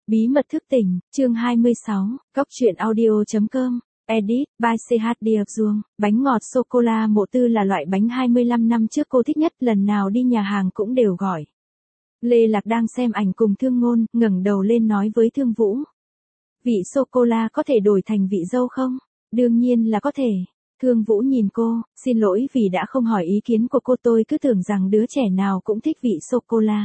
Bí mật thức tỉnh, chương 26, Cóc truyện audio.com, edit, by CH Diệp. Bánh ngọt sô-cô-la Mộ Tư là loại bánh 25 năm trước cô thích nhất, lần nào đi nhà hàng cũng đều gọi. Lê Lạc đang xem ảnh cùng Thương Ngôn, ngẩng đầu lên nói với Thương Vũ. Vị sô-cô-la có thể đổi thành vị dâu không? Đương nhiên là có thể. Thương Vũ nhìn cô, xin lỗi vì đã không hỏi ý kiến của cô, tôi cứ tưởng rằng đứa trẻ nào cũng thích vị sô-cô-la.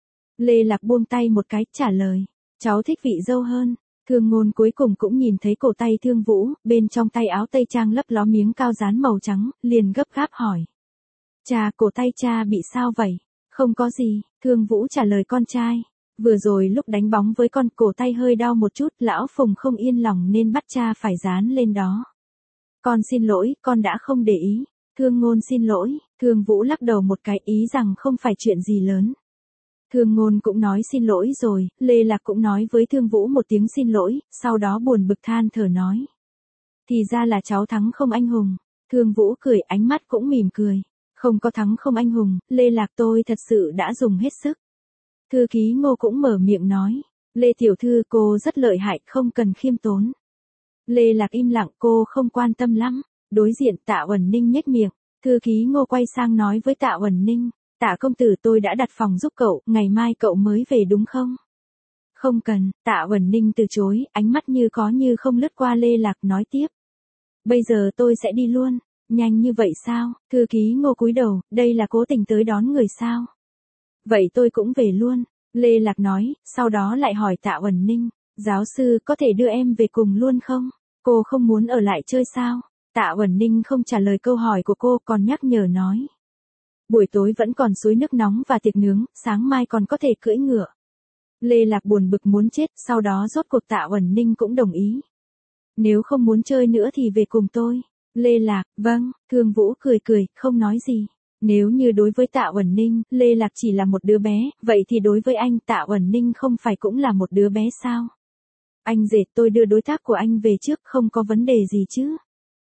Lê Lạc buông tay một cái, trả lời. Cháu thích vị dâu hơn. Thương Ngôn cuối cùng cũng nhìn thấy cổ tay Thương Vũ, bên trong tay áo tây trang lấp ló miếng cao dán màu trắng, liền gấp gáp hỏi. Cha, cổ tay cha bị sao vậy? Không có gì, Thương Vũ trả lời con trai. Vừa rồi lúc đánh bóng với con, cổ tay hơi đau một chút, lão Phùng không yên lòng nên bắt cha phải dán lên đó. Con xin lỗi, con đã không để ý. Thương Ngôn xin lỗi, Thương Vũ lắc đầu một cái, ý rằng không phải chuyện gì lớn. Thương Ngôn cũng nói xin lỗi rồi, Lê Lạc cũng nói với Thương Vũ một tiếng xin lỗi, sau đó buồn bực than thở nói. Thì ra là cháu thắng không anh hùng. Thương Vũ cười, ánh mắt cũng mỉm cười. Không có thắng không anh hùng, Lê Lạc tôi thật sự đã dùng hết sức. Thư ký Ngô cũng mở miệng nói. Lê tiểu thư, cô rất lợi hại, không cần khiêm tốn. Lê Lạc im lặng, cô không quan tâm lắm. Đối diện Tạ Uẩn Ninh nhếch miệng. Thư ký Ngô quay sang nói với Tạ Uẩn Ninh. Tạ công tử, tôi đã đặt phòng giúp cậu, ngày mai cậu mới về đúng không? Không cần, Tạ Uẩn Ninh từ chối, ánh mắt như có như không lướt qua Lê Lạc, nói tiếp. Bây giờ tôi sẽ đi luôn. Nhanh như vậy sao? Thư ký Ngô cúi đầu, đây là cố tình tới đón người sao? Vậy tôi cũng về luôn. Lê Lạc nói, sau đó lại hỏi Tạ Uẩn Ninh. Giáo sư có thể đưa em về cùng luôn không? Cô không muốn ở lại chơi sao? Tạ Uẩn Ninh không trả lời câu hỏi của cô, còn nhắc nhở nói. Buổi tối vẫn còn suối nước nóng và tiệc nướng, sáng mai còn có thể cưỡi ngựa. Lê Lạc buồn bực muốn chết, sau đó rốt cuộc Tạ Uẩn Ninh cũng đồng ý. Nếu không muốn chơi nữa thì về cùng tôi. Lê Lạc, vâng, Thương Vũ cười cười, không nói gì. Nếu như đối với Tạ Uẩn Ninh, Lê Lạc chỉ là một đứa bé, vậy thì đối với anh Tạ Uẩn Ninh không phải cũng là một đứa bé sao? Anh dệt, tôi đưa đối tác của anh về trước, không có vấn đề gì chứ?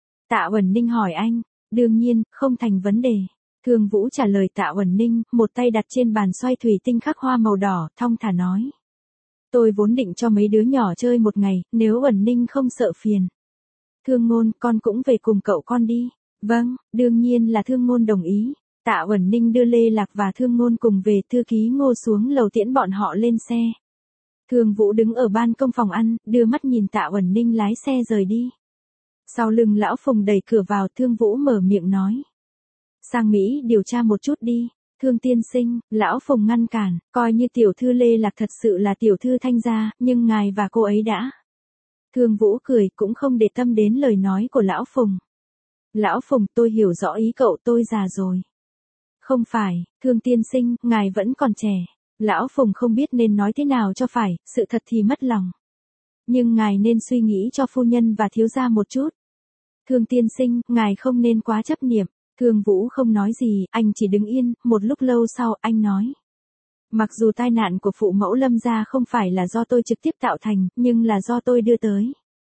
Tạ Uẩn Ninh hỏi anh. Đương nhiên, không thành vấn đề. Thương Vũ trả lời Tạ Uẩn Ninh, một tay đặt trên bàn xoay thủy tinh khắc hoa màu đỏ, thong thả nói. Tôi vốn định cho mấy đứa nhỏ chơi một ngày, nếu Uẩn Ninh không sợ phiền. Thương Ngôn, con cũng về cùng cậu con đi. Vâng, đương nhiên là Thương Ngôn đồng ý. Tạ Uẩn Ninh đưa Lê Lạc và Thương Ngôn cùng về, thư ký Ngô xuống lầu tiễn bọn họ lên xe. Thương Vũ đứng ở ban công phòng ăn, đưa mắt nhìn Tạ Uẩn Ninh lái xe rời đi. Sau lưng lão Phùng đẩy cửa vào, Thương Vũ mở miệng nói. Sang Mỹ điều tra một chút đi. Thương tiên sinh, lão Phùng ngăn cản, coi như tiểu thư Lê Lạc thật sự là tiểu thư Thanh gia, nhưng ngài và cô ấy đã. Thương Vũ cười, cũng không để tâm đến lời nói của lão Phùng. Lão Phùng, tôi hiểu rõ ý cậu, tôi già rồi. Không phải, Thương tiên sinh, ngài vẫn còn trẻ. Lão Phùng không biết nên nói thế nào cho phải, sự thật thì mất lòng. Nhưng ngài nên suy nghĩ cho phu nhân và thiếu gia một chút. Thương tiên sinh, ngài không nên quá chấp niệm. Thương Vũ không nói gì, anh chỉ đứng yên, một lúc lâu sau, anh nói. Mặc dù tai nạn của phụ mẫu Lâm gia không phải là do tôi trực tiếp tạo thành, nhưng là do tôi đưa tới.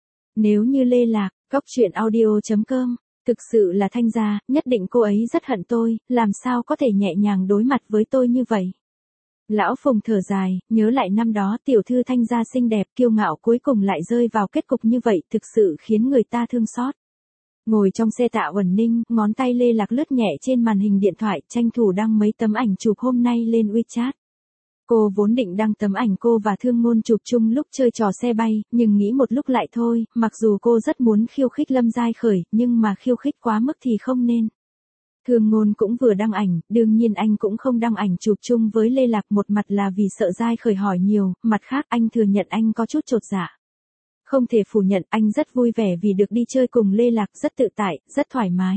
Nếu như Lê Lạc, Cóc truyện audio.com, thực sự là Thanh gia, nhất định cô ấy rất hận tôi, làm sao có thể nhẹ nhàng đối mặt với tôi như vậy. Lão Phùng thở dài, nhớ lại năm đó tiểu thư Thanh gia xinh đẹp, kiêu ngạo cuối cùng lại rơi vào kết cục như vậy, thực sự khiến người ta thương xót. Ngồi trong xe Tạ Uẩn Ninh, ngón tay Lê Lạc lướt nhẹ trên màn hình điện thoại, tranh thủ đăng mấy tấm ảnh chụp hôm nay lên WeChat. Cô vốn định đăng tấm ảnh cô và Thương Ngôn chụp chung lúc chơi trò xe bay, nhưng nghĩ một lúc lại thôi, mặc dù cô rất muốn khiêu khích Lâm Giai Khởi, nhưng mà khiêu khích quá mức thì không nên. Thương Ngôn cũng vừa đăng ảnh, đương nhiên anh cũng không đăng ảnh chụp chung với Lê Lạc, một mặt là vì sợ Giai Khởi hỏi nhiều, mặt khác anh thừa nhận anh có chút chột dạ. Không thể phủ nhận, anh rất vui vẻ vì được đi chơi cùng Lê Lạc, rất tự tại, rất thoải mái.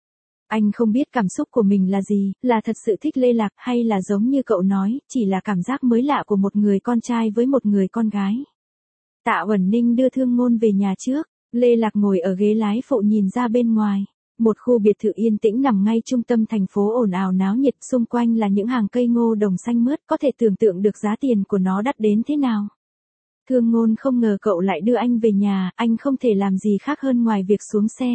Anh không biết cảm xúc của mình là gì, là thật sự thích Lê Lạc hay là giống như cậu nói, chỉ là cảm giác mới lạ của một người con trai với một người con gái. Tạ Uẩn Ninh đưa Thương Ngôn về nhà trước, Lê Lạc ngồi ở ghế lái phụ nhìn ra bên ngoài. Một khu biệt thự yên tĩnh nằm ngay trung tâm thành phố ồn ào náo nhiệt, xung quanh là những hàng cây ngô đồng xanh mướt, có thể tưởng tượng được giá tiền của nó đắt đến thế nào. Thương Ngôn không ngờ cậu lại đưa anh về nhà, anh không thể làm gì khác hơn ngoài việc xuống xe.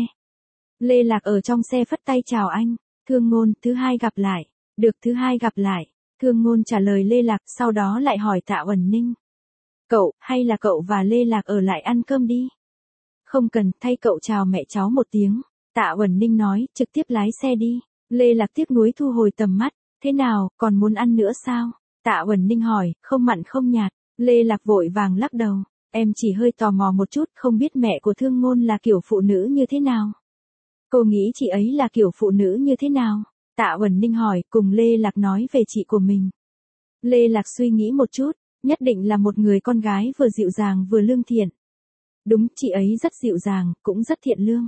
Lê Lạc ở trong xe phất tay chào anh. Thương Ngôn, thứ hai gặp lại. Được, thứ hai gặp lại. Thương Ngôn trả lời Lê Lạc, sau đó lại hỏi Tạ Uẩn Ninh. Cậu, hay là cậu và Lê Lạc ở lại ăn cơm đi. Không cần, thay cậu chào mẹ cháu một tiếng. Tạ Uẩn Ninh nói, trực tiếp lái xe đi. Lê Lạc tiếc nuối thu hồi tầm mắt. Thế nào, còn muốn ăn nữa sao? Tạ Uẩn Ninh hỏi, không mặn không nhạt. Lê Lạc vội vàng lắc đầu. Em chỉ hơi tò mò một chút, không biết mẹ của Thương Ngôn là kiểu phụ nữ như thế nào. Cô nghĩ chị ấy là kiểu phụ nữ như thế nào? Tạ Uẩn Ninh hỏi, cùng Lê Lạc nói về chị của mình. Lê Lạc suy nghĩ một chút, nhất định là một người con gái vừa dịu dàng vừa lương thiện. Đúng, chị ấy rất dịu dàng, cũng rất thiện lương.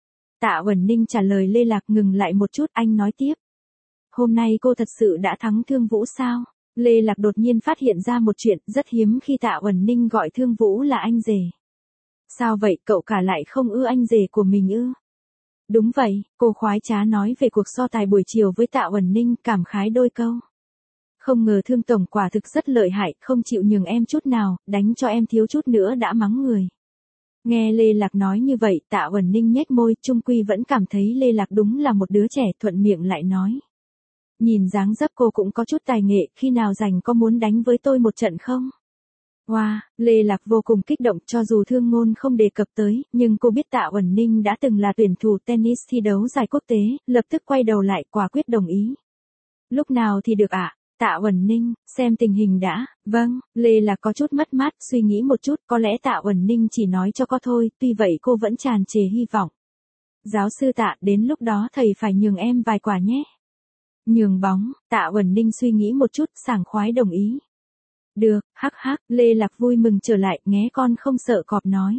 Tạ Uẩn Ninh trả lời Lê Lạc, ngừng lại một chút, anh nói tiếp. Hôm nay cô thật sự đã thắng Thương Vũ sao? Lê Lạc đột nhiên phát hiện ra một chuyện rất hiếm khi Tạ Uẩn Ninh gọi Thương Vũ là anh rể. Sao vậy, cậu cả lại không ưa anh rể của mình ư? Đúng vậy, cô khoái trá nói về cuộc so tài buổi chiều với Tạ Uẩn Ninh, cảm khái đôi câu. Không ngờ Thương tổng quả thực rất lợi hại, không chịu nhường em chút nào, đánh cho em thiếu chút nữa đã mắng người. Nghe Lê Lạc nói như vậy, Tạ Uẩn Ninh nhếch môi, chung quy vẫn cảm thấy Lê Lạc đúng là một đứa trẻ, thuận miệng lại nói. Nhìn dáng dấp cô cũng có chút tài nghệ, khi nào rảnh có muốn đánh với tôi một trận không? Wow, Lê Lạc vô cùng kích động, cho dù Thương Ngôn không đề cập tới, nhưng cô biết Tạ Uẩn Ninh đã từng là tuyển thủ tennis thi đấu giải quốc tế, lập tức quay đầu lại, quả quyết đồng ý. Lúc nào thì được ạ? Tạ Uẩn Ninh, xem tình hình đã. Vâng, Lê Lạc có chút mất mát, suy nghĩ một chút, có lẽ Tạ Uẩn Ninh chỉ nói cho có thôi, tuy vậy cô vẫn tràn trề hy vọng. Giáo sư Tạ, đến lúc đó thầy phải nhường em vài quả nhé. Nhường bóng, Tạ Uẩn Ninh suy nghĩ một chút, sảng khoái đồng ý. Được, hắc hắc, Lê Lạc vui mừng trở lại, nghe con không sợ cọp nói.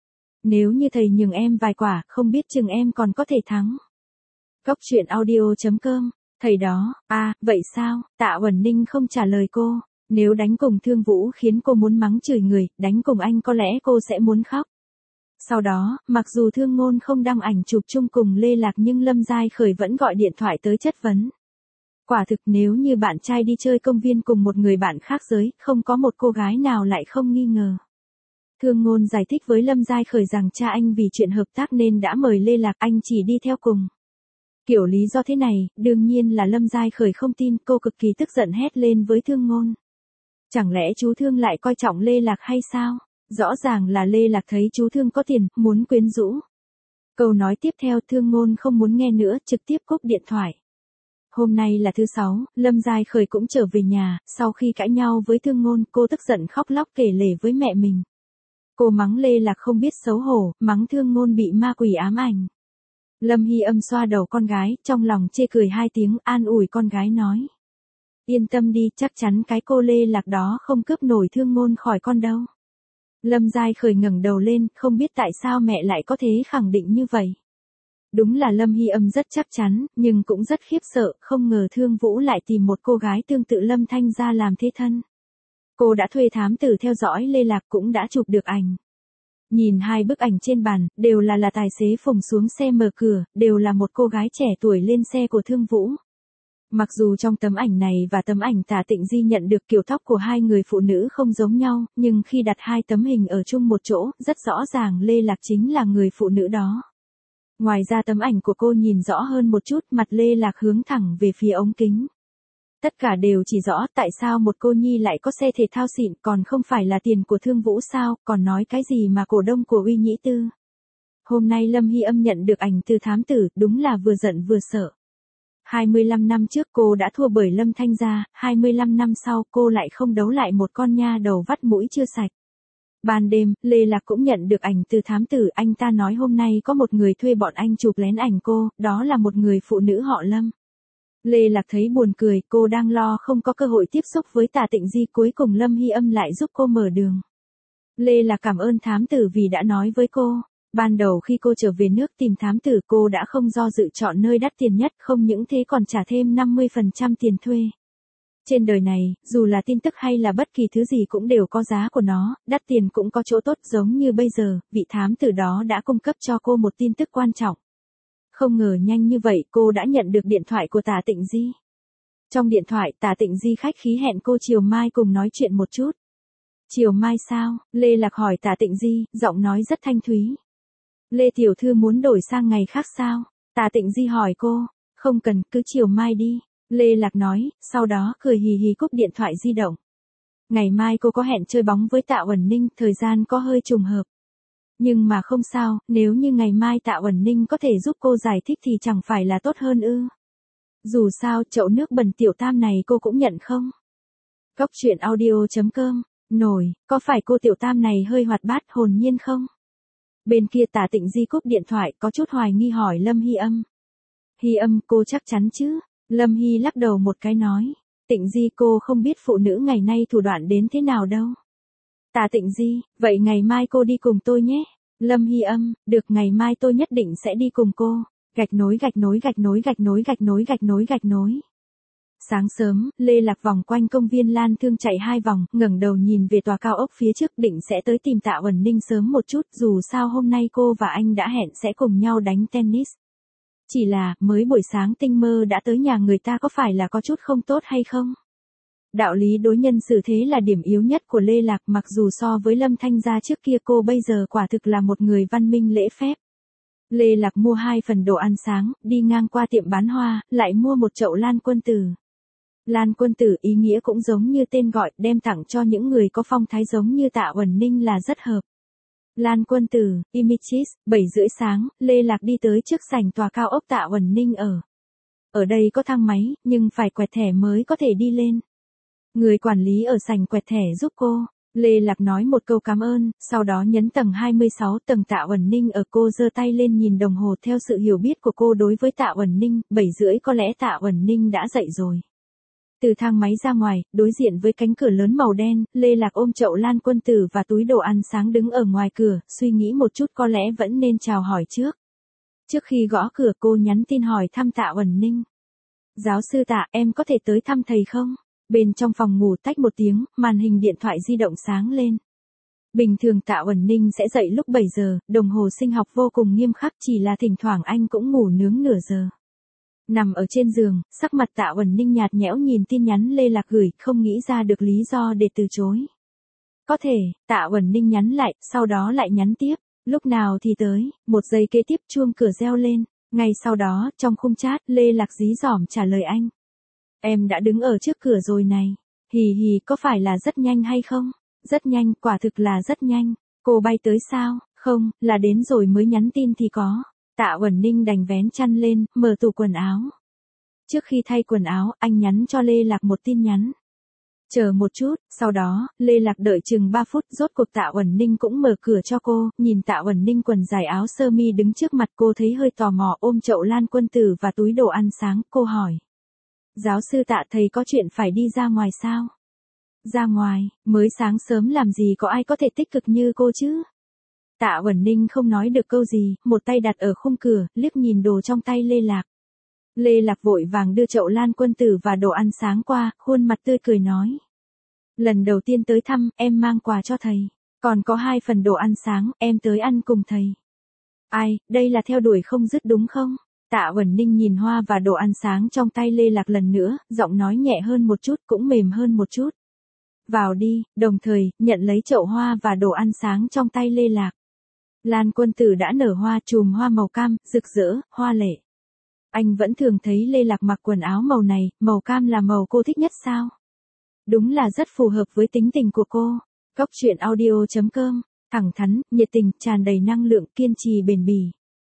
Nếu như thầy nhường em vài quả, không biết chừng em còn có thể thắng. Góc truyện audio.com, thầy đó, vậy sao? Tạ Uẩn Ninh không trả lời cô. Nếu đánh cùng Thương Vũ khiến cô muốn mắng chửi người, đánh cùng anh có lẽ cô sẽ muốn khóc. Sau đó, mặc dù Thương Ngôn không đăng ảnh chụp chung cùng Lê Lạc nhưng Lâm Giai Khởi vẫn gọi điện thoại tới chất vấn. Quả thực nếu như bạn trai đi chơi công viên cùng một người bạn khác giới, không có một cô gái nào lại không nghi ngờ. Thương Ngôn giải thích với Lâm Giai Khởi rằng cha anh vì chuyện hợp tác nên đã mời Lê Lạc, anh chỉ đi theo cùng. Kiểu lý do thế này, đương nhiên là Lâm Giai Khởi không tin, cô cực kỳ tức giận hét lên với Thương Ngôn. Chẳng lẽ chú Thương lại coi trọng Lê Lạc hay sao? Rõ ràng là Lê Lạc thấy chú Thương có tiền, muốn quyến rũ. Câu nói tiếp theo Thương Ngôn không muốn nghe nữa, trực tiếp cúp điện thoại. Hôm nay là thứ 6, Lâm Giai Khởi cũng trở về nhà, sau khi cãi nhau với Thương Ngôn, cô tức giận khóc lóc kể lể với mẹ mình. Cô mắng Lê Lạc không biết xấu hổ, mắng Thương Ngôn bị ma quỷ ám ảnh. Lâm Hy Âm xoa đầu con gái, trong lòng chê cười 2 tiếng, an ủi con gái nói. Yên tâm đi, chắc chắn cái cô Lê Lạc đó không cướp nổi Thương Ngôn khỏi con đâu. Lâm Giai Khởi ngẩng đầu lên, không biết tại sao mẹ lại có thể khẳng định như vậy. Đúng là Lâm Hy Âm rất chắc chắn, nhưng cũng rất khiếp sợ, không ngờ Thương Vũ lại tìm một cô gái tương tự Lâm Thanh ra làm thế thân. Cô đã thuê thám tử theo dõi Lê Lạc, cũng đã chụp được ảnh. Nhìn 2 bức ảnh trên bàn, đều là tài xế Phùng xuống xe mở cửa, đều là một cô gái trẻ tuổi lên xe của Thương Vũ. Mặc dù trong tấm ảnh này và tấm ảnh Tạ Tịnh Di nhận được kiểu tóc của 2 người phụ nữ không giống nhau, nhưng khi đặt 2 tấm hình ở chung một chỗ, rất rõ ràng Lê Lạc chính là người phụ nữ đó. Ngoài ra tấm ảnh của cô nhìn rõ hơn một chút, mặt Lê Lạc hướng thẳng về phía ống kính. Tất cả đều chỉ rõ tại sao một cô nhi lại có xe thể thao xịn, còn không phải là tiền của Thương Vũ sao, còn nói cái gì mà cổ đông của Uy Nhĩ Tư. Hôm nay Lâm Hy Âm nhận được ảnh từ thám tử, đúng là vừa giận vừa sợ. 25 năm trước cô đã thua bởi Lâm Thanh gia, 25 năm sau cô lại không đấu lại một con nha đầu vắt mũi chưa sạch. Ban đêm, Lê Lạc cũng nhận được ảnh từ thám tử, anh ta nói hôm nay có một người thuê bọn anh chụp lén ảnh cô, đó là một người phụ nữ họ Lâm. Lê Lạc thấy buồn cười, cô đang lo không có cơ hội tiếp xúc với Tạ Tịnh Di, cuối cùng Lâm Hy Âm lại giúp cô mở đường. Lê Lạc cảm ơn thám tử vì đã nói với cô. Ban đầu khi cô trở về nước tìm thám tử, cô đã không do dự chọn nơi đắt tiền nhất, không những thế còn trả thêm 50% tiền thuê. Trên đời này, dù là tin tức hay là bất kỳ thứ gì cũng đều có giá của nó, đắt tiền cũng có chỗ tốt, giống như bây giờ, vị thám tử đó đã cung cấp cho cô một tin tức quan trọng. Không ngờ nhanh như vậy cô đã nhận được điện thoại của Tạ Tịnh Di. Trong điện thoại, Tạ Tịnh Di khách khí hẹn cô chiều mai cùng nói chuyện một chút. Chiều mai sao? Lê Lạc hỏi Tạ Tịnh Di, giọng nói rất thanh thúy. Lê tiểu thư muốn đổi sang ngày khác sao? Tạ Tịnh Di hỏi cô. Không cần, cứ chiều mai đi. Lê Lạc nói, sau đó cười hì hì cúp điện thoại di động. Ngày mai cô có hẹn chơi bóng với Tạ Uẩn Ninh, thời gian có hơi trùng hợp. Nhưng mà không sao, nếu như ngày mai Tạ Uẩn Ninh có thể giúp cô giải thích thì chẳng phải là tốt hơn ư. Dù sao, chậu nước bẩn tiểu tam này cô cũng nhận không? Cốc truyện audio.com, nổi, có phải cô tiểu tam này hơi hoạt bát hồn nhiên không? Bên kia Tạ Tịnh Di cúp điện thoại, có chút hoài nghi hỏi Lâm Hy Âm. Hy Âm, cô chắc chắn chứ? Lâm Hy lắc đầu một cái nói. Tịnh Di, cô không biết phụ nữ ngày nay thủ đoạn đến thế nào đâu. Tạ Tịnh Di, vậy ngày mai cô đi cùng tôi nhé. Lâm Hy Âm, được, ngày mai tôi nhất định sẽ đi cùng cô. Gạch nối gạch nối gạch nối gạch nối gạch nối gạch nối gạch nối. Sáng sớm, Lê Lạc vòng quanh công viên Lan Thương chạy 2 vòng, ngẩng đầu nhìn về tòa cao ốc phía trước, định sẽ tới tìm Tạ Uẩn Ninh sớm một chút, dù sao hôm nay cô và anh đã hẹn sẽ cùng nhau đánh tennis. Chỉ là, mới buổi sáng tinh mơ đã tới nhà người ta, có phải là có chút không tốt hay không? Đạo lý đối nhân xử thế là điểm yếu nhất của Lê Lạc, mặc dù so với Lâm Thanh Gia trước kia cô bây giờ quả thực là một người văn minh lễ phép. Lê Lạc mua 2 phần đồ ăn sáng, đi ngang qua tiệm bán hoa, lại mua một chậu Lan Quân Tử. Lan Quân Tử ý nghĩa cũng giống như tên gọi, đem tặng cho những người có phong thái giống như Tạ Uẩn Ninh là rất hợp. Lan Quân Tử, Images, 7:30 sáng, Lê Lạc đi tới trước sảnh tòa cao ốc Tạ Uẩn Ninh ở. Ở đây có thang máy, nhưng phải quẹt thẻ mới có thể đi lên. Người quản lý ở sảnh quẹt thẻ giúp cô. Lê Lạc nói một câu cảm ơn, sau đó nhấn tầng 26, tầng Tạ Uẩn Ninh ở. Cô giơ tay lên nhìn đồng hồ, theo sự hiểu biết của cô đối với Tạ Uẩn Ninh, 7:30 có lẽ Tạ Uẩn Ninh đã dậy rồi. Từ thang máy ra ngoài, đối diện với cánh cửa lớn màu đen, Lê Lạc ôm chậu Lan Quân Tử và túi đồ ăn sáng đứng ở ngoài cửa, suy nghĩ một chút có lẽ vẫn nên chào hỏi trước. Trước khi gõ cửa cô nhắn tin hỏi thăm Tạ Uẩn Ninh. Giáo sư Tạ, em có thể tới thăm thầy không? Bên trong phòng ngủ tách một tiếng, màn hình điện thoại di động sáng lên. Bình thường Tạ Uẩn Ninh sẽ dậy lúc 7 giờ, đồng hồ sinh học vô cùng nghiêm khắc, chỉ là thỉnh thoảng anh cũng ngủ nướng nửa giờ. Nằm ở trên giường, sắc mặt Tạ Uẩn Ninh nhạt nhẽo nhìn tin nhắn Lê Lạc gửi, không nghĩ ra được lý do để từ chối. Có thể, Tạ Uẩn Ninh nhắn lại, sau đó lại nhắn tiếp, lúc nào thì tới, 1 giây kế tiếp chuông cửa reo lên, ngay sau đó, trong khung chat, Lê Lạc dí dỏm trả lời anh. Em đã đứng ở trước cửa rồi này, hì hì, có phải là rất nhanh hay không? Rất nhanh, quả thực là rất nhanh, cô bay tới sao? Không, là đến rồi mới nhắn tin thì có. Tạ Uẩn Ninh đành vén chăn lên, mở tủ quần áo. Trước khi thay quần áo, anh nhắn cho Lê Lạc một tin nhắn. Chờ một chút, sau đó, Lê Lạc đợi chừng 3 phút, rốt cuộc Tạ Uẩn Ninh cũng mở cửa cho cô, nhìn Tạ Uẩn Ninh quần dài áo sơ mi đứng trước mặt cô thấy hơi tò mò, ôm chậu Lan Quân Tử và túi đồ ăn sáng, cô hỏi. Giáo sư Tạ, thầy có chuyện phải đi ra ngoài sao? Ra ngoài, mới sáng sớm làm gì có ai có thể tích cực như cô chứ? Tạ Uẩn Ninh không nói được câu gì, một tay đặt ở khung cửa, liếc nhìn đồ trong tay Lê Lạc. Lê Lạc vội vàng đưa chậu Lan Quân Tử và đồ ăn sáng qua, khuôn mặt tươi cười nói. Lần đầu tiên tới thăm, em mang quà cho thầy. Còn có 2 phần đồ ăn sáng, em tới ăn cùng thầy. Ai, đây là theo đuổi không dứt đúng không? Tạ Uẩn Ninh nhìn hoa và đồ ăn sáng trong tay Lê Lạc lần nữa, giọng nói nhẹ hơn một chút, cũng mềm hơn một chút. Vào đi, đồng thời, nhận lấy chậu hoa và đồ ăn sáng trong tay Lê Lạc. Lan Quân Tử đã nở hoa, chùm hoa màu cam, rực rỡ, hoa lệ. Anh vẫn thường thấy Lê Lạc mặc quần áo màu này, màu cam là màu cô thích nhất sao? Đúng là rất phù hợp với tính tình của cô. Cốc truyện audio.com, thẳng thắn, nhiệt tình, tràn đầy năng lượng, kiên trì bền bỉ.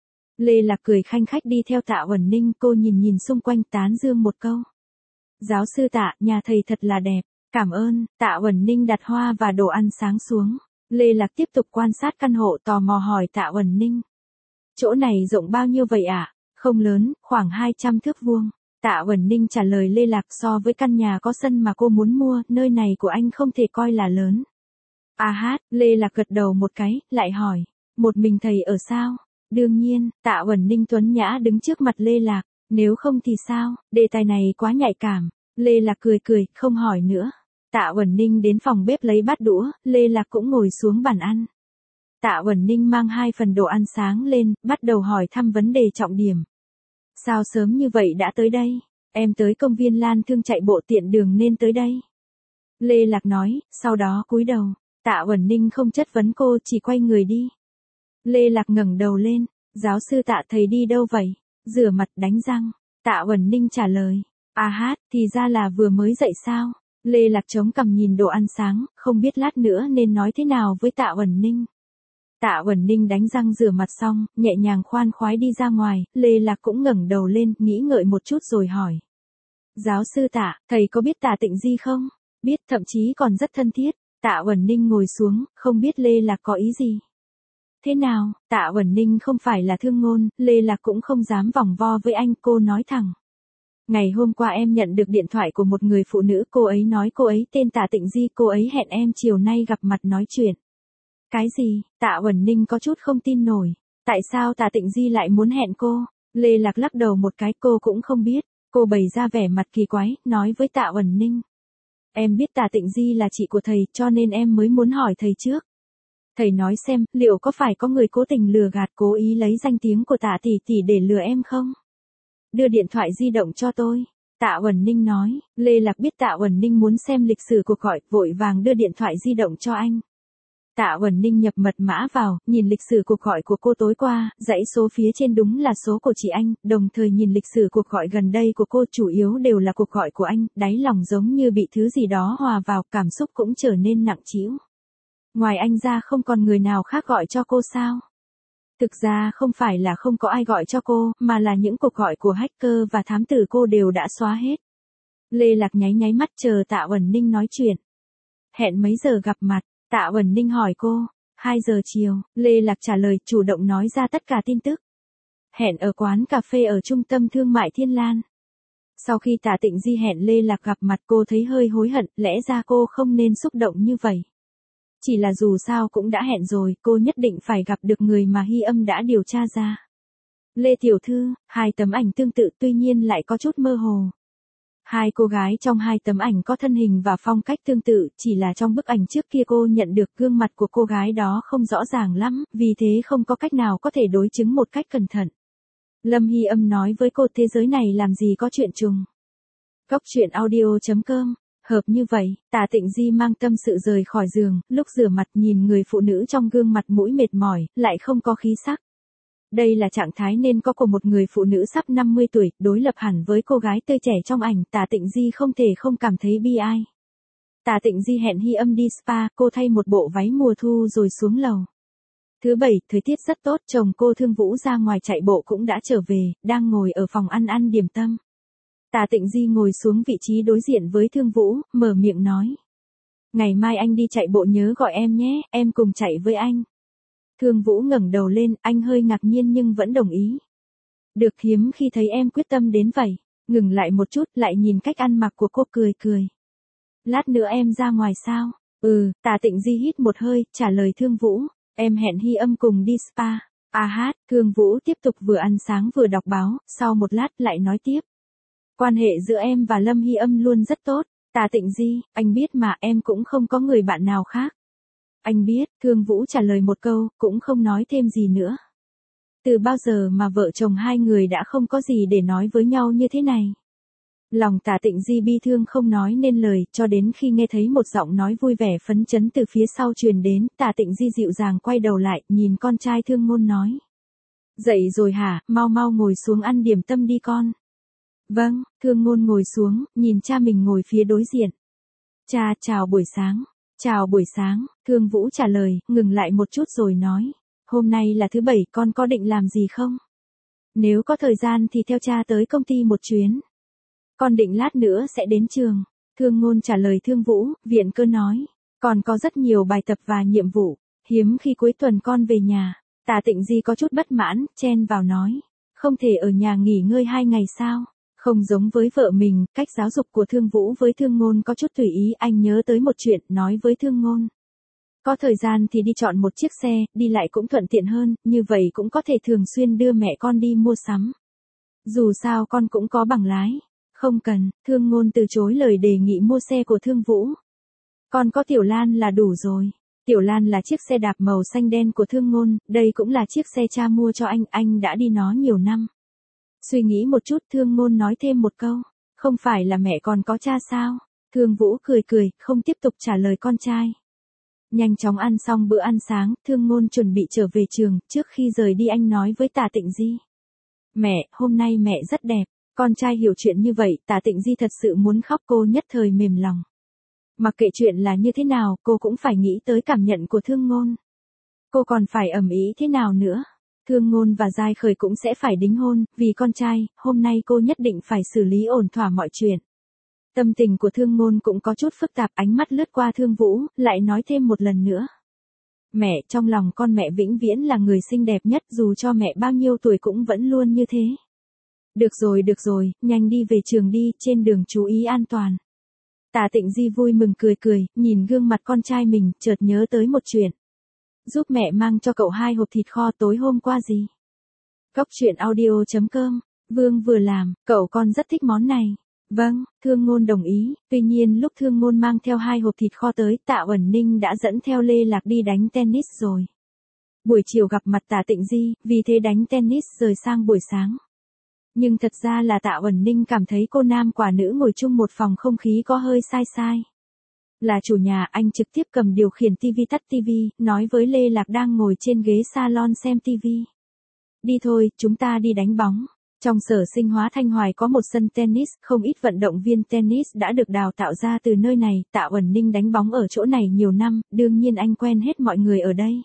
Lê Lạc cười khanh khách đi theo Tạ Uẩn Ninh, cô nhìn xung quanh tán dương một câu. Giáo sư Tạ, nhà thầy thật là đẹp, cảm ơn. Tạ Uẩn Ninh đặt hoa và đồ ăn sáng xuống. Lê Lạc tiếp tục quan sát căn hộ, tò mò hỏi Tạ Uẩn Ninh. Chỗ này rộng bao nhiêu vậy ạ? Không lớn, khoảng 200 thước vuông. Tạ Uẩn Ninh trả lời Lê Lạc, so với căn nhà có sân mà cô muốn mua, nơi này của anh không thể coi là lớn. À hát, Lê Lạc gật đầu một cái, lại hỏi. Một mình thầy ở sao? Đương nhiên, Tạ Uẩn Ninh tuấn nhã đứng trước mặt Lê Lạc. Nếu không thì sao? Đề tài này quá nhạy cảm. Lê Lạc cười, không hỏi nữa. Tạ Uẩn Ninh đến phòng bếp lấy bát đũa, Lê Lạc cũng ngồi xuống bàn ăn. Tạ Uẩn Ninh mang 2 phần đồ ăn sáng lên, bắt đầu hỏi thăm vấn đề trọng điểm. Sao sớm như vậy đã tới đây? Em tới công viên Lan Thương chạy bộ tiện đường nên tới đây. Lê Lạc nói, sau đó cúi đầu. Tạ Uẩn Ninh không chất vấn cô, chỉ quay người đi. Lê Lạc ngẩng đầu lên. Giáo sư Tạ, thầy đi đâu vậy? Rửa mặt, đánh răng. Tạ Uẩn Ninh trả lời. À hát, thì ra là vừa mới dậy sao? Lê Lạc chống cằm nhìn đồ ăn sáng, không biết lát nữa nên nói thế nào với Tạ Uẩn Ninh. Tạ Uẩn Ninh đánh răng rửa mặt xong, nhẹ nhàng khoan khoái đi ra ngoài, Lê Lạc cũng ngẩng đầu lên, nghĩ ngợi một chút rồi hỏi. Giáo sư Tạ, thầy có biết Tạ Tịnh Di không? Biết, thậm chí còn rất thân thiết. Tạ Uẩn Ninh ngồi xuống, không biết Lê Lạc có ý gì. Thế nào, Tạ Uẩn Ninh không phải là thương ngôn, Lê Lạc cũng không dám vòng vo với anh, cô nói thẳng. Ngày hôm qua em nhận được điện thoại của một người phụ nữ, cô ấy nói cô ấy tên Tạ Tịnh Di, cô ấy hẹn em chiều nay gặp mặt nói chuyện. Cái gì? Tạ Uẩn Ninh có chút không tin nổi. Tại sao Tạ Tịnh Di lại muốn hẹn cô? Lê Lạc lắc đầu một cái, cô cũng không biết. Cô bày ra vẻ mặt kỳ quái, nói với Tạ Uẩn Ninh. Em biết Tạ Tịnh Di là chị của thầy, cho nên em mới muốn hỏi thầy trước. Thầy nói xem, liệu có phải có người cố tình lừa gạt, cố ý lấy danh tiếng của Tạ tỷ tỷ để lừa em không? Đưa điện thoại di động cho tôi. Tạ Uẩn Ninh nói. Lê Lạc biết Tạ Uẩn Ninh muốn xem lịch sử cuộc gọi, vội vàng đưa điện thoại di động cho anh. Tạ Uẩn Ninh nhập mật mã vào, nhìn lịch sử cuộc gọi của cô tối qua, dãy số phía trên đúng là số của chị anh, đồng thời nhìn lịch sử cuộc gọi gần đây của cô chủ yếu đều là cuộc gọi của anh, đáy lòng giống như bị thứ gì đó hòa vào, cảm xúc cũng trở nên nặng trĩu. Ngoài anh ra không còn người nào khác gọi cho cô sao? Thực ra không phải là không có ai gọi cho cô, mà là những cuộc gọi của hacker và thám tử cô đều đã xóa hết. Lê Lạc nháy mắt chờ Tạ Uẩn Ninh nói chuyện. Hẹn mấy giờ gặp mặt? Tạ Uẩn Ninh hỏi cô. 2 giờ chiều, Lê Lạc trả lời, chủ động nói ra tất cả tin tức. Hẹn ở quán cà phê ở trung tâm thương mại Thiên Lan. Sau khi Tạ Tịnh Di hẹn Lê Lạc gặp mặt, cô thấy hơi hối hận, lẽ ra cô không nên xúc động như vậy. Chỉ là dù sao cũng đã hẹn rồi, cô nhất định phải gặp được người mà Hy Âm đã điều tra ra. Lê tiểu thư, 2 tấm ảnh tương tự tuy nhiên lại có chút mơ hồ. 2 cô gái trong 2 tấm ảnh có thân hình và phong cách tương tự, chỉ là trong bức ảnh trước kia cô nhận được gương mặt của cô gái đó không rõ ràng lắm, vì thế không có cách nào có thể đối chứng một cách cẩn thận. Lâm Hy Âm nói với cô, thế giới này làm gì có chuyện trùng. Góc truyện audio.com. Hợp như vậy, Tạ Tịnh Di mang tâm sự rời khỏi giường, lúc rửa mặt nhìn người phụ nữ trong gương mặt mũi mệt mỏi, lại không có khí sắc. Đây là trạng thái nên có của một người phụ nữ sắp 50 tuổi, đối lập hẳn với cô gái tươi trẻ trong ảnh, Tạ Tịnh Di không thể không cảm thấy bi ai. Tạ Tịnh Di hẹn Hy Âm đi spa, cô thay một bộ váy mùa thu rồi xuống lầu. Thứ Bảy, thời tiết rất tốt, chồng cô Thương Vũ ra ngoài chạy bộ cũng đã trở về, đang ngồi ở phòng ăn điểm tâm. Tạ Tịnh Di ngồi xuống vị trí đối diện với Thương Vũ, mở miệng nói. Ngày mai anh đi chạy bộ nhớ gọi em nhé, em cùng chạy với anh. Thương Vũ ngẩng đầu lên, anh hơi ngạc nhiên nhưng vẫn đồng ý. Được, hiếm khi thấy em quyết tâm đến vậy. Ngừng lại một chút, lại nhìn cách ăn mặc của cô, cười. Lát nữa em ra ngoài sao? Tạ Tịnh Di hít một hơi, trả lời Thương Vũ. Em hẹn Hy Âm cùng đi spa. Thương Vũ tiếp tục vừa ăn sáng vừa đọc báo, sau một lát lại nói tiếp. Quan hệ giữa em và Lâm Hy Âm luôn rất tốt. Tạ Tịnh Di, anh biết mà, em cũng không có người bạn nào khác. Anh biết, Thương Vũ trả lời một câu, cũng không nói thêm gì nữa. Từ bao giờ mà vợ chồng hai người đã không có gì để nói với nhau như thế này? Lòng Tạ Tịnh Di bi thương không nói nên lời, cho đến khi nghe thấy một giọng nói vui vẻ phấn chấn từ phía sau truyền đến, Tạ Tịnh Di dịu dàng quay đầu lại, nhìn con trai Thương Ngôn nói. Dậy rồi hả, mau ngồi xuống ăn điểm tâm đi con. Vâng, Thương Ngôn ngồi xuống, nhìn cha mình ngồi phía đối diện. Cha, chào buổi sáng. Chào buổi sáng, Thương Vũ trả lời, ngừng lại một chút rồi nói. Hôm nay là thứ Bảy, con có định làm gì không? Nếu có thời gian thì theo cha tới công ty một chuyến. Con định lát nữa sẽ đến trường. Thương Ngôn trả lời Thương Vũ, viện cơ nói. Còn có rất nhiều bài tập và nhiệm vụ. Hiếm khi cuối tuần con về nhà. Tạ Tịnh Di có chút bất mãn, chen vào nói. Không thể ở nhà nghỉ ngơi 2 ngày sao? Không giống với vợ mình, cách giáo dục của Thương Vũ với Thương Ngôn có chút tùy ý, anh nhớ tới một chuyện, nói với Thương Ngôn. Có thời gian thì đi chọn một chiếc xe, đi lại cũng thuận tiện hơn, như vậy cũng có thể thường xuyên đưa mẹ con đi mua sắm. Dù sao con cũng có bằng lái. Không cần, Thương Ngôn từ chối lời đề nghị mua xe của Thương Vũ. Con có Tiểu Lan là đủ rồi. Tiểu Lan là chiếc xe đạp màu xanh đen của Thương Ngôn, đây cũng là chiếc xe cha mua cho anh đã đi nó nhiều năm. Suy nghĩ một chút, Thương Ngôn nói thêm một câu. Không phải là mẹ còn có cha sao? Thương Vũ cười, không tiếp tục trả lời con trai. Nhanh chóng ăn xong bữa ăn sáng, Thương Ngôn chuẩn bị trở về trường, trước khi rời đi anh nói với Tạ Tịnh Di. Mẹ, hôm nay mẹ rất đẹp. Con trai hiểu chuyện như vậy, Tạ Tịnh Di thật sự muốn khóc, cô nhất thời mềm lòng. Mặc kệ chuyện là như thế nào, cô cũng phải nghĩ tới cảm nhận của Thương Ngôn. Cô còn phải ầm ĩ thế nào nữa? Thương Ngôn và Giai Khởi cũng sẽ phải đính hôn, vì con trai, hôm nay cô nhất định phải xử lý ổn thỏa mọi chuyện. Tâm tình của Thương Ngôn cũng có chút phức tạp, ánh mắt lướt qua Thương Vũ, lại nói thêm một lần nữa. Mẹ, trong lòng con mẹ vĩnh viễn là người xinh đẹp nhất, dù cho mẹ bao nhiêu tuổi cũng vẫn luôn như thế. Được rồi, nhanh đi về trường đi, trên đường chú ý an toàn. Tạ Tịnh Di vui mừng cười, nhìn gương mặt con trai mình, chợt nhớ tới một chuyện. Giúp mẹ mang cho cậu 2 hộp thịt kho tối hôm qua gì? Cóc truyện audio.com, Vương vừa làm, cậu con rất thích món này. Vâng, Thương Ngôn đồng ý, tuy nhiên lúc Thương Ngôn mang theo 2 hộp thịt kho tới, Tạ Uẩn Ninh đã dẫn theo Lê Lạc đi đánh tennis rồi. Buổi chiều gặp mặt Tạ Tịnh Di, vì thế đánh tennis rời sang buổi sáng. Nhưng thật ra là Tạ Uẩn Ninh cảm thấy cô nam quả nữ ngồi chung một phòng không khí có hơi sai. Là chủ nhà, anh trực tiếp cầm điều khiển TV tắt TV, nói với Lê Lạc đang ngồi trên ghế salon xem TV. Đi thôi, chúng ta đi đánh bóng. Trong sở sinh hóa Thanh Hoài có một sân tennis, không ít vận động viên tennis đã được đào tạo ra từ nơi này, Tạ Uẩn Ninh đánh bóng ở chỗ này nhiều năm, đương nhiên anh quen hết mọi người ở đây.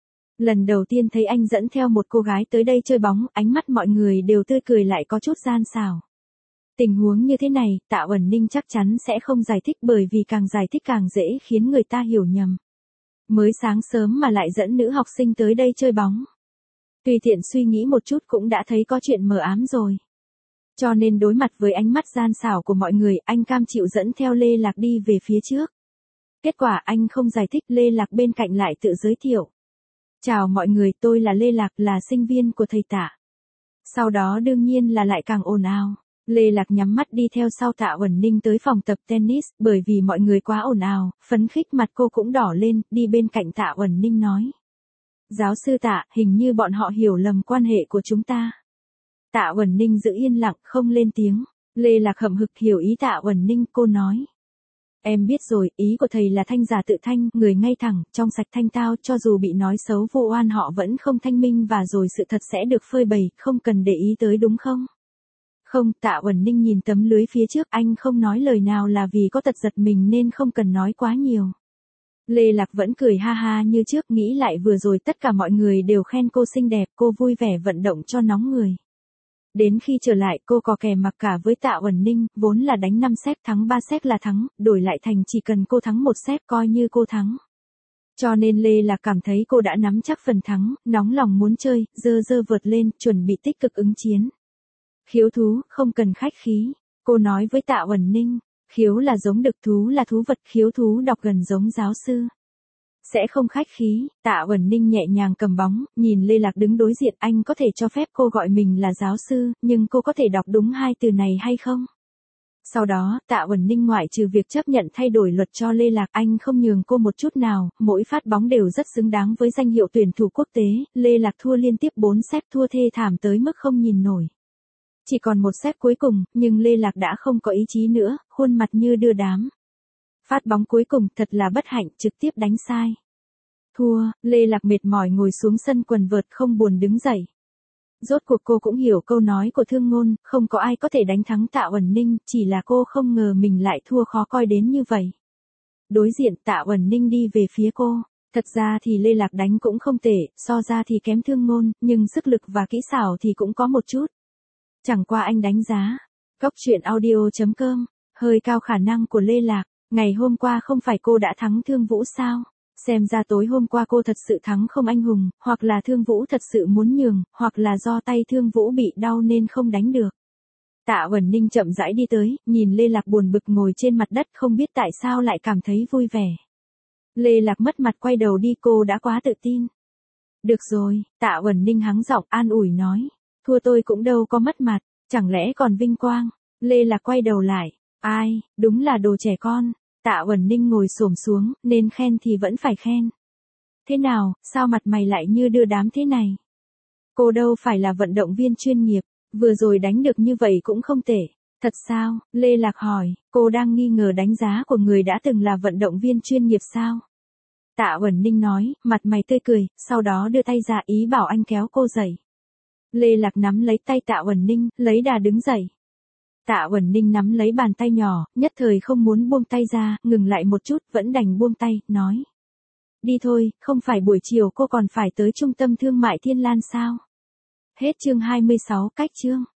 Lần đầu tiên thấy anh dẫn theo một cô gái tới đây chơi bóng, ánh mắt mọi người đều tươi cười lại có chút gian xảo. Tình huống như thế này, Tạ Uẩn Ninh chắc chắn sẽ không giải thích bởi vì càng giải thích càng dễ khiến người ta hiểu nhầm. Mới sáng sớm mà lại dẫn nữ học sinh tới đây chơi bóng. Tùy tiện suy nghĩ một chút cũng đã thấy có chuyện mờ ám rồi. Cho nên đối mặt với ánh mắt gian xảo của mọi người, anh cam chịu dẫn theo Lê Lạc đi về phía trước. Kết quả anh không giải thích, Lê Lạc bên cạnh lại tự giới thiệu. Chào mọi người, tôi là Lê Lạc, là sinh viên của thầy Tạ. Sau đó đương nhiên là lại càng ồn ào. Lê Lạc nhắm mắt đi theo sau Tạ Uẩn Ninh tới phòng tập tennis, bởi vì mọi người quá ồn ào, phấn khích mặt cô cũng đỏ lên, đi bên cạnh Tạ Uẩn Ninh nói. Giáo sư Tạ, hình như bọn họ hiểu lầm quan hệ của chúng ta. Tạ Uẩn Ninh giữ yên lặng, không lên tiếng. Lê Lạc hậm hực hiểu ý Tạ Uẩn Ninh, cô nói. Em biết rồi, ý của thầy là thanh giả tự thanh, người ngay thẳng, trong sạch thanh tao, cho dù bị nói xấu vô oan họ vẫn không thanh minh và rồi sự thật sẽ được phơi bày, không cần để ý tới đúng không? Không, Tạ Uẩn Ninh nhìn tấm lưới phía trước, anh không nói lời nào là vì có tật giật mình nên không cần nói quá nhiều. Lê Lạc vẫn cười ha ha như trước, nghĩ lại vừa rồi tất cả mọi người đều khen cô xinh đẹp, cô vui vẻ vận động cho nóng người. Đến khi trở lại cô có kè mặc cả với Tạ Uẩn Ninh, vốn là đánh 5 set thắng 3 set là thắng, đổi lại thành chỉ cần cô thắng 1 set coi như cô thắng. Cho nên Lê Lạc cảm thấy cô đã nắm chắc phần thắng, nóng lòng muốn chơi, dơ vợt lên, chuẩn bị tích cực ứng chiến. Khiếu thú, không cần khách khí, cô nói với Tạ Uẩn Ninh, khiếu là giống đực, thú là thú vật, khiếu thú đọc gần giống giáo sư. Sẽ không khách khí, Tạ Uẩn Ninh nhẹ nhàng cầm bóng, nhìn Lê Lạc đứng đối diện, anh có thể cho phép cô gọi mình là giáo sư, nhưng cô có thể đọc đúng 2 từ này hay không? Sau đó, Tạ Uẩn Ninh ngoại trừ việc chấp nhận thay đổi luật cho Lê Lạc, anh không nhường cô một chút nào, mỗi phát bóng đều rất xứng đáng với danh hiệu tuyển thủ quốc tế, Lê Lạc thua liên tiếp 4 set, thua thê thảm tới mức không nhìn nổi. Chỉ còn 1 set cuối cùng, nhưng Lê Lạc đã không có ý chí nữa, khuôn mặt như đưa đám. Phát bóng cuối cùng thật là bất hạnh, trực tiếp đánh sai. Thua, Lê Lạc mệt mỏi ngồi xuống sân quần vợt không buồn đứng dậy. Rốt cuộc cô cũng hiểu câu nói của Thương Ngôn, không có ai có thể đánh thắng Tạ Uẩn Ninh, chỉ là cô không ngờ mình lại thua khó coi đến như vậy. Đối diện Tạ Uẩn Ninh đi về phía cô, thật ra thì Lê Lạc đánh cũng không tệ, so ra thì kém Thương Ngôn, nhưng sức lực và kỹ xảo thì cũng có một chút. Chẳng qua anh đánh giá. Cóc truyện audio.com, hơi cao khả năng của Lê Lạc, ngày hôm qua không phải cô đã thắng Thương Vũ sao? Xem ra tối hôm qua cô thật sự thắng không anh hùng, hoặc là Thương Vũ thật sự muốn nhường, hoặc là do tay Thương Vũ bị đau nên không đánh được. Tạ Uẩn Ninh chậm rãi đi tới, nhìn Lê Lạc buồn bực ngồi trên mặt đất không biết tại sao lại cảm thấy vui vẻ. Lê Lạc mất mặt quay đầu đi, cô đã quá tự tin. Được rồi, Tạ Uẩn Ninh hắng giọng an ủi nói. Thua tôi cũng đâu có mất mặt, chẳng lẽ còn vinh quang. Lê Lạc quay đầu lại. Ai, đúng là đồ trẻ con. Tạ Uẩn Ninh ngồi xổm xuống, nên khen thì vẫn phải khen. Thế nào, sao mặt mày lại như đưa đám thế này? Cô đâu phải là vận động viên chuyên nghiệp, vừa rồi đánh được như vậy cũng không tệ. Thật sao? Lê Lạc hỏi, cô đang nghi ngờ đánh giá của người đã từng là vận động viên chuyên nghiệp sao? Tạ Uẩn Ninh nói, mặt mày tươi cười, sau đó đưa tay ra ý bảo anh kéo cô dậy. Lê Lạc nắm lấy tay Tạ Uẩn Ninh, lấy đà đứng dậy. Tạ Uẩn Ninh nắm lấy bàn tay nhỏ, nhất thời không muốn buông tay ra, ngừng lại một chút, vẫn đành buông tay, nói. Đi thôi, không phải buổi chiều cô còn phải tới trung tâm thương mại Thiên Lan sao? Hết chương 26, cách chương.